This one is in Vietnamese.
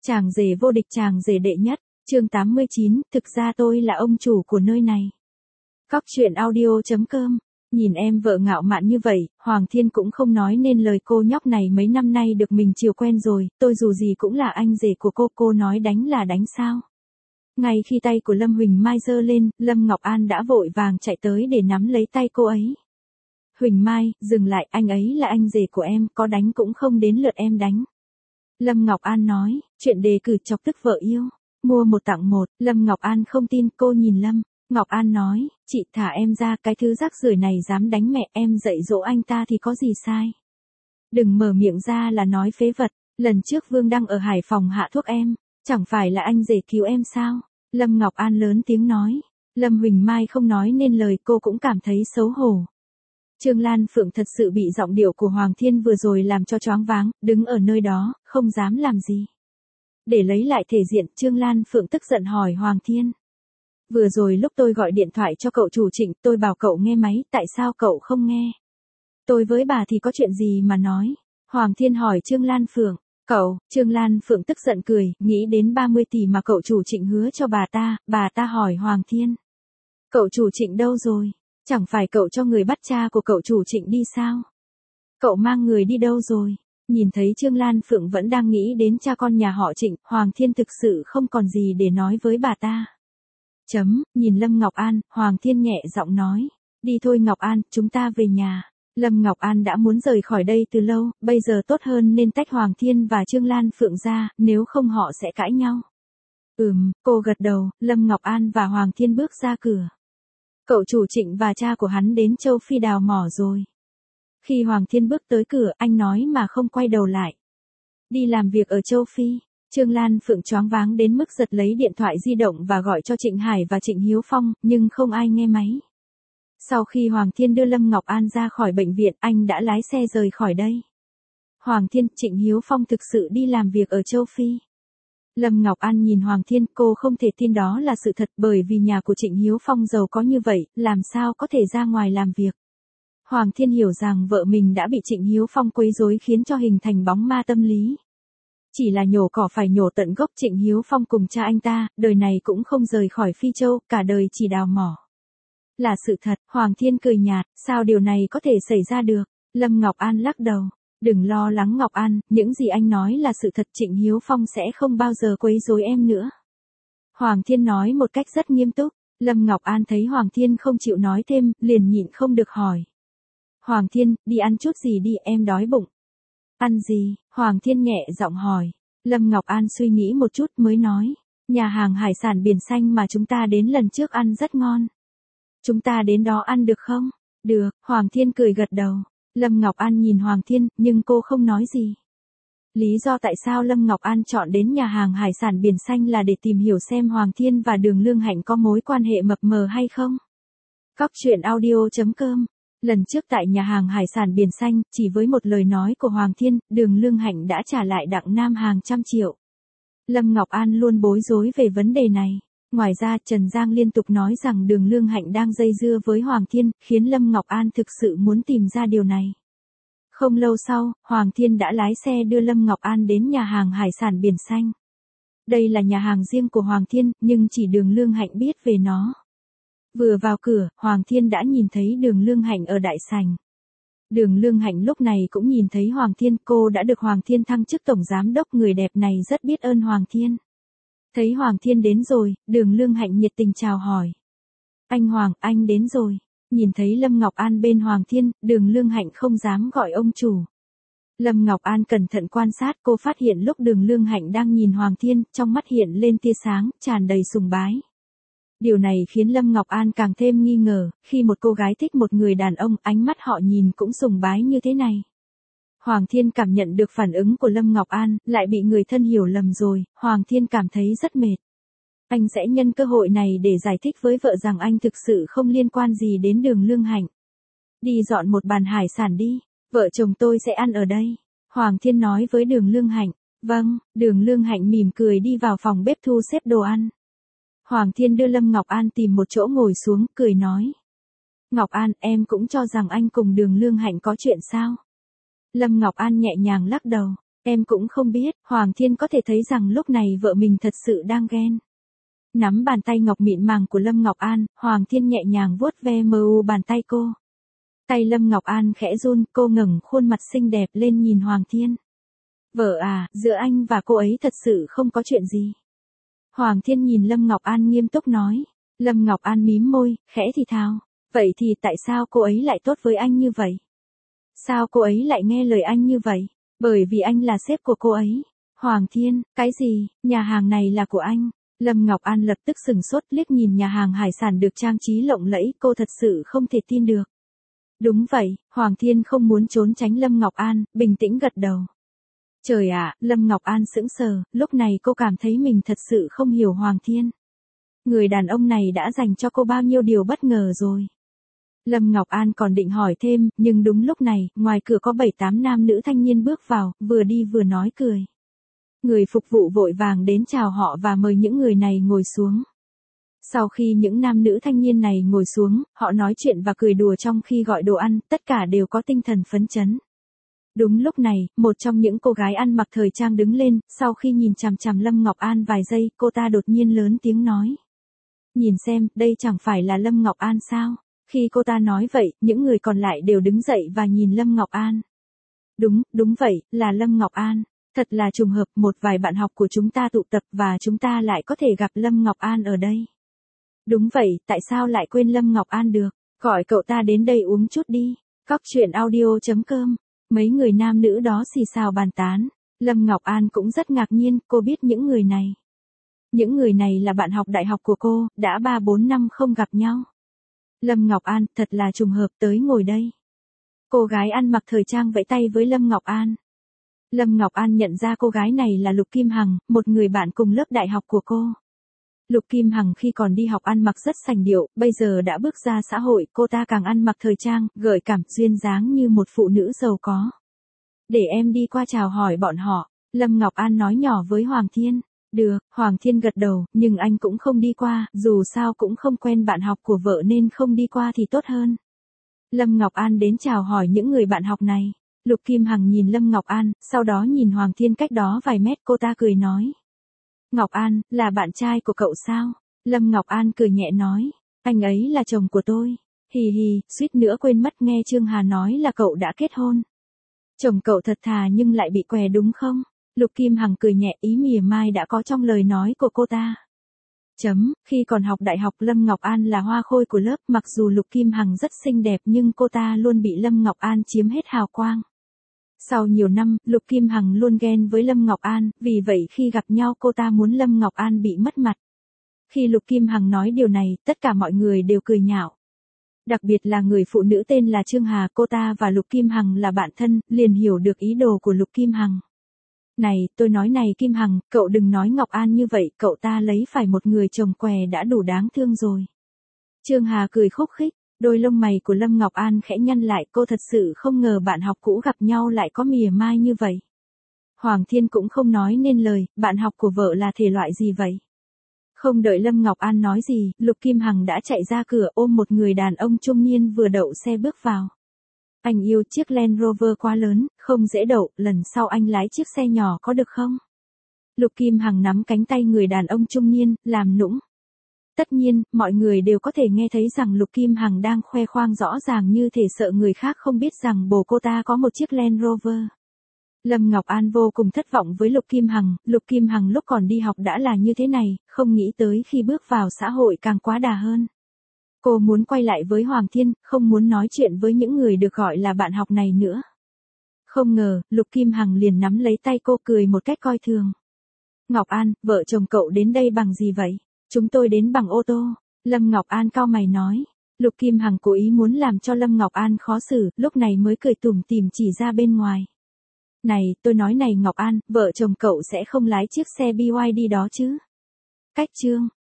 Chàng rể vô địch, chàng rể đệ nhất, chương 89, thực ra tôi là ông chủ của nơi này. Cóc truyện audio.com. Nhìn em vợ ngạo mạn như vậy, Hoàng Thiên cũng không nói nên lời. Cô nhóc này mấy năm nay được mình chiều quen rồi, tôi dù gì cũng là anh rể của cô nói đánh là đánh sao. Ngay khi tay của Lâm Huỳnh Mai giơ lên, Lâm Ngọc An đã vội vàng chạy tới để nắm lấy tay cô ấy. Huỳnh Mai, dừng lại, anh ấy là anh rể của em, có đánh cũng không đến lượt em đánh. Lâm Ngọc An nói, chuyện đề cử chọc tức vợ yêu, mua một tặng một. Lâm Ngọc An không tin, cô nhìn Lâm Ngọc An nói, chị thả em ra, cái thứ rác rưởi này dám đánh mẹ em, dạy dỗ anh ta thì có gì sai. Đừng mở miệng ra là nói phế vật, lần trước Vương Đăng ở Hải Phòng hạ thuốc em, chẳng phải là anh rể cứu em sao? Lâm Ngọc An lớn tiếng nói. Lâm Huỳnh Mai không nói nên lời, cô cũng cảm thấy xấu hổ. Trương Lan Phượng thật sự bị giọng điệu của Hoàng Thiên vừa rồi làm cho choáng váng, đứng ở nơi đó, không dám làm gì. Để lấy lại thể diện, Trương Lan Phượng tức giận hỏi Hoàng Thiên. Vừa rồi lúc tôi gọi điện thoại cho cậu chủ Trịnh, tôi bảo cậu nghe máy, tại sao cậu không nghe? Tôi với bà thì có chuyện gì mà nói? Hoàng Thiên hỏi Trương Lan Phượng. Cậu, Trương Lan Phượng tức giận cười, nghĩ đến 30 tỷ mà cậu chủ Trịnh hứa cho bà ta hỏi Hoàng Thiên. Cậu chủ Trịnh đâu rồi? Chẳng phải cậu cho người bắt cha của cậu chủ Trịnh đi sao? Cậu mang người đi đâu rồi? Nhìn thấy Trương Lan Phượng vẫn đang nghĩ đến cha con nhà họ Trịnh, Hoàng Thiên thực sự không còn gì để nói với bà ta. Nhìn Lâm Ngọc An, Hoàng Thiên nhẹ giọng nói. Đi thôi Ngọc An, chúng ta về nhà. Lâm Ngọc An đã muốn rời khỏi đây từ lâu, bây giờ tốt hơn nên tách Hoàng Thiên và Trương Lan Phượng ra, nếu không họ sẽ cãi nhau. Cô gật đầu, Lâm Ngọc An và Hoàng Thiên bước ra cửa. Cậu chủ Trịnh và cha của hắn đến châu Phi đào mỏ rồi. Khi Hoàng Thiên bước tới cửa, anh nói mà không quay đầu lại. Đi làm việc ở châu Phi. Trương Lan Phượng choáng váng đến mức giật lấy điện thoại di động và gọi cho Trịnh Hải và Trịnh Hiếu Phong, nhưng không ai nghe máy. Sau khi Hoàng Thiên đưa Lâm Ngọc An ra khỏi bệnh viện, anh đã lái xe rời khỏi đây. Hoàng Thiên, Trịnh Hiếu Phong thực sự đi làm việc ở châu Phi. Lâm Ngọc An nhìn Hoàng Thiên, cô không thể tin đó là sự thật, bởi vì nhà của Trịnh Hiếu Phong giàu có như vậy, làm sao có thể ra ngoài làm việc. Hoàng Thiên hiểu rằng vợ mình đã bị Trịnh Hiếu Phong quấy rối khiến cho hình thành bóng ma tâm lý. Chỉ là nhổ cỏ phải nhổ tận gốc. Trịnh Hiếu Phong cùng cha anh ta, đời này cũng không rời khỏi Phi Châu, cả đời chỉ đào mỏ. Là sự thật. Hoàng Thiên cười nhạt, sao điều này có thể xảy ra được? Lâm Ngọc An lắc đầu. Đừng lo lắng Ngọc An, những gì anh nói là sự thật, Trịnh Hiếu Phong sẽ không bao giờ quấy rối em nữa. Hoàng Thiên nói một cách rất nghiêm túc. Lâm Ngọc An thấy Hoàng Thiên không chịu nói thêm, liền nhịn không được hỏi. Hoàng Thiên, đi ăn chút gì đi, em đói bụng. Ăn gì? Hoàng Thiên nhẹ giọng hỏi. Lâm Ngọc An suy nghĩ một chút mới nói. Nhà hàng hải sản Biển Xanh mà chúng ta đến lần trước ăn rất ngon. Chúng ta đến đó ăn được không? Được, Hoàng Thiên cười gật đầu. Lâm Ngọc An nhìn Hoàng Thiên, nhưng cô không nói gì. Lý do tại sao Lâm Ngọc An chọn đến nhà hàng hải sản Biển Xanh là để tìm hiểu xem Hoàng Thiên và Đường Lương Hạnh có mối quan hệ mập mờ hay không. Cóc truyện audio.com. Lần trước tại nhà hàng hải sản Biển Xanh, chỉ với một lời nói của Hoàng Thiên, Đường Lương Hạnh đã trả lại Đặng Nam hàng trăm triệu. Lâm Ngọc An luôn bối rối về vấn đề này. Ngoài ra, Trần Giang liên tục nói rằng Đường Lương Hạnh đang dây dưa với Hoàng Thiên, khiến Lâm Ngọc An thực sự muốn tìm ra điều này. Không lâu sau, Hoàng Thiên đã lái xe đưa Lâm Ngọc An đến nhà hàng hải sản Biển Xanh. Đây là nhà hàng riêng của Hoàng Thiên, nhưng chỉ Đường Lương Hạnh biết về nó. Vừa vào cửa, Hoàng Thiên đã nhìn thấy Đường Lương Hạnh ở đại sảnh. Đường Lương Hạnh lúc này cũng nhìn thấy Hoàng Thiên, cô đã được Hoàng Thiên thăng chức tổng giám đốc, người đẹp này rất biết ơn Hoàng Thiên. Thấy Hoàng Thiên đến rồi, Đường Lương Hạnh nhiệt tình chào hỏi. Anh Hoàng, anh đến rồi. Nhìn thấy Lâm Ngọc An bên Hoàng Thiên, Đường Lương Hạnh không dám gọi ông chủ. Lâm Ngọc An cẩn thận quan sát, cô phát hiện lúc Đường Lương Hạnh đang nhìn Hoàng Thiên, trong mắt hiện lên tia sáng, tràn đầy sùng bái. Điều này khiến Lâm Ngọc An càng thêm nghi ngờ, khi một cô gái thích một người đàn ông, ánh mắt họ nhìn cũng sùng bái như thế này. Hoàng Thiên cảm nhận được phản ứng của Lâm Ngọc An, lại bị người thân hiểu lầm rồi, Hoàng Thiên cảm thấy rất mệt. Anh sẽ nhân cơ hội này để giải thích với vợ rằng anh thực sự không liên quan gì đến Đường Lương Hạnh. Đi dọn một bàn hải sản đi, vợ chồng tôi sẽ ăn ở đây. Hoàng Thiên nói với Đường Lương Hạnh. Vâng, Đường Lương Hạnh mỉm cười đi vào phòng bếp thu xếp đồ ăn. Hoàng Thiên đưa Lâm Ngọc An tìm một chỗ ngồi xuống, cười nói. Ngọc An, em cũng cho rằng anh cùng Đường Lương Hạnh có chuyện sao? Lâm Ngọc An nhẹ nhàng lắc đầu. Em cũng không biết, Hoàng Thiên có thể thấy rằng lúc này vợ mình thật sự đang ghen. Nắm bàn tay ngọc mịn màng của Lâm Ngọc An, Hoàng Thiên nhẹ nhàng vuốt ve bàn tay cô. Tay Lâm Ngọc An khẽ run, cô ngẩng khuôn mặt xinh đẹp lên nhìn Hoàng Thiên. Vợ à, giữa anh và cô ấy thật sự không có chuyện gì. Hoàng Thiên nhìn Lâm Ngọc An nghiêm túc nói. Lâm Ngọc An mím môi, khẽ thì thào. Vậy thì tại sao cô ấy lại tốt với anh như vậy? Sao cô ấy lại nghe lời anh như vậy? Bởi vì anh là sếp của cô ấy. Hoàng Thiên, cái gì, nhà hàng này là của anh? Lâm Ngọc An lập tức sừng sốt liếc nhìn nhà hàng hải sản được trang trí lộng lẫy, cô thật sự không thể tin được. Đúng vậy, Hoàng Thiên không muốn trốn tránh Lâm Ngọc An, bình tĩnh gật đầu. Trời ạ, Lâm Ngọc An sững sờ, lúc này cô cảm thấy mình thật sự không hiểu Hoàng Thiên. Người đàn ông này đã dành cho cô bao nhiêu điều bất ngờ rồi. Lâm Ngọc An còn định hỏi thêm, nhưng đúng lúc này, ngoài cửa có 7-8 nam nữ thanh niên bước vào, vừa đi vừa nói cười. Người phục vụ vội vàng đến chào họ và mời những người này ngồi xuống. Sau khi những nam nữ thanh niên này ngồi xuống, họ nói chuyện và cười đùa trong khi gọi đồ ăn, tất cả đều có tinh thần phấn chấn. Đúng lúc này, một trong những cô gái ăn mặc thời trang đứng lên, sau khi nhìn chằm chằm Lâm Ngọc An vài giây, cô ta đột nhiên lớn tiếng nói. Nhìn xem, đây chẳng phải là Lâm Ngọc An sao? Khi cô ta nói vậy, những người còn lại đều đứng dậy và nhìn Lâm Ngọc An. Đúng vậy, là Lâm Ngọc An. Thật là trùng hợp, một vài bạn học của chúng ta tụ tập và chúng ta lại có thể gặp Lâm Ngọc An ở đây. Đúng vậy, tại sao lại quên Lâm Ngọc An được? Gọi cậu ta đến đây uống chút đi. Coctruyện.audio.com. Mấy người nam nữ đó xì xào bàn tán. Lâm Ngọc An cũng rất ngạc nhiên, cô biết những người này. Những người này là bạn học đại học của cô, đã 3-4 năm không gặp nhau. Lâm Ngọc An, thật là trùng hợp, tới ngồi đây. Cô gái ăn mặc thời trang vẫy tay với Lâm Ngọc An. Lâm Ngọc An nhận ra cô gái này là Lục Kim Hằng, một người bạn cùng lớp đại học của cô. Lục Kim Hằng khi còn đi học ăn mặc rất sành điệu, bây giờ đã bước ra xã hội, cô ta càng ăn mặc thời trang, gợi cảm, duyên dáng như một phụ nữ giàu có. Để em đi qua chào hỏi bọn họ, Lâm Ngọc An nói nhỏ với Hoàng Thiên. Được, Hoàng Thiên gật đầu, nhưng anh cũng không đi qua, dù sao cũng không quen bạn học của vợ nên không đi qua thì tốt hơn. Lâm Ngọc An đến chào hỏi những người bạn học này. Lục Kim Hằng nhìn Lâm Ngọc An, sau đó nhìn Hoàng Thiên cách đó vài mét, cô ta cười nói. Ngọc An, là bạn trai của cậu sao? Lâm Ngọc An cười nhẹ nói. Anh ấy là chồng của tôi. Hì hì, suýt nữa quên mất nghe Trương Hà nói là cậu đã kết hôn. Chồng cậu thật thà nhưng lại bị què đúng không? Lục Kim Hằng cười nhẹ, ý mỉa mai đã có trong lời nói của cô ta. Khi còn học đại học Lâm Ngọc An là hoa khôi của lớp, mặc dù Lục Kim Hằng rất xinh đẹp nhưng cô ta luôn bị Lâm Ngọc An chiếm hết hào quang. Sau nhiều năm, Lục Kim Hằng luôn ghen với Lâm Ngọc An, vì vậy khi gặp nhau cô ta muốn Lâm Ngọc An bị mất mặt. Khi Lục Kim Hằng nói điều này, tất cả mọi người đều cười nhạo. Đặc biệt là người phụ nữ tên là Trương Hà, cô ta và Lục Kim Hằng là bạn thân, liền hiểu được ý đồ của Lục Kim Hằng. Này, tôi nói này Kim Hằng, cậu đừng nói Ngọc An như vậy, cậu ta lấy phải một người chồng què đã đủ đáng thương rồi. Trương Hà cười khúc khích, đôi lông mày của Lâm Ngọc An khẽ nhăn lại, cô thật sự không ngờ bạn học cũ gặp nhau lại có mỉa mai như vậy. Hoàng Thiên cũng không nói nên lời, bạn học của vợ là thể loại gì vậy? Không đợi Lâm Ngọc An nói gì, Lục Kim Hằng đã chạy ra cửa ôm một người đàn ông trung niên vừa đậu xe bước vào. Anh yêu chiếc Land Rover quá lớn, không dễ đậu, lần sau anh lái chiếc xe nhỏ có được không? Lục Kim Hằng nắm cánh tay người đàn ông trung niên, làm nũng. Tất nhiên, mọi người đều có thể nghe thấy rằng Lục Kim Hằng đang khoe khoang rõ ràng như thể sợ người khác không biết rằng bồ cô ta có một chiếc Land Rover. Lâm Ngọc An vô cùng thất vọng với Lục Kim Hằng lúc còn đi học đã là như thế này, không nghĩ tới khi bước vào xã hội càng quá đà hơn. Cô muốn quay lại với Hoàng Thiên, không muốn nói chuyện với những người được gọi là bạn học này nữa. Không ngờ, Lục Kim Hằng liền nắm lấy tay cô cười một cách coi thường. Ngọc An, vợ chồng cậu đến đây bằng gì vậy? Chúng tôi đến bằng ô tô. Lâm Ngọc An cau mày nói. Lục Kim Hằng cố ý muốn làm cho Lâm Ngọc An khó xử, lúc này mới cười tủm tỉm chỉ ra bên ngoài. Này, tôi nói này Ngọc An, vợ chồng cậu sẽ không lái chiếc xe BYD đó chứ? Cách chương.